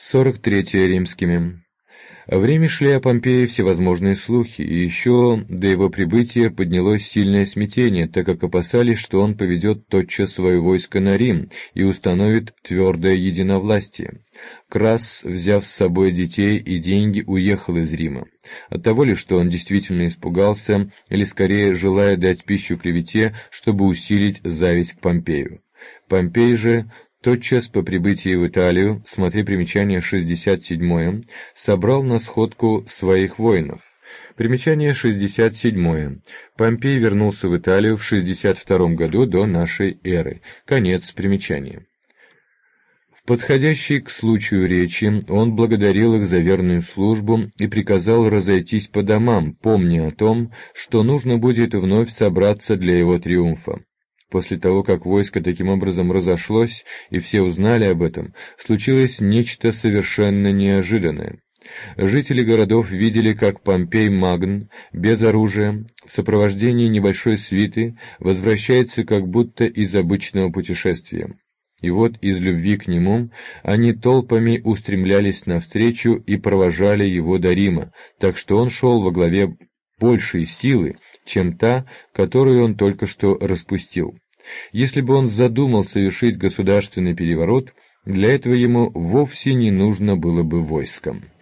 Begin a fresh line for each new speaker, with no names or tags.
43 римскими. В Риме шли о Помпее всевозможные слухи, и еще до его прибытия поднялось сильное смятение, так как опасались, что он поведет тотчас свое войско на Рим и установит твердое единовластие. Крас, взяв с собой детей и деньги, уехал из Рима. Оттого ли, что он действительно испугался, или скорее желая дать пищу клевете, чтобы усилить зависть к Помпею. Помпей же тотчас по прибытии в Италию, смотри примечание 67, собрал на сходку своих воинов. Примечание 67. Помпей вернулся в Италию в 62 году до нашей эры. Конец примечания. В подходящей к случаю речи он благодарил их за верную службу и приказал разойтись по домам, помня о том, что нужно будет вновь собраться для его триумфа. После того, как войско таким образом разошлось, и все узнали об этом, случилось нечто совершенно неожиданное. Жители городов видели, как Помпей Магн, без оружия, в сопровождении небольшой свиты, возвращается как будто из обычного путешествия. И вот из любви к нему они толпами устремлялись навстречу и провожали его до Рима, так что он шел во главе большей силы, чем та, которую он только что распустил. Если бы он задумал совершить государственный переворот, для этого ему вовсе не нужно было бы войском.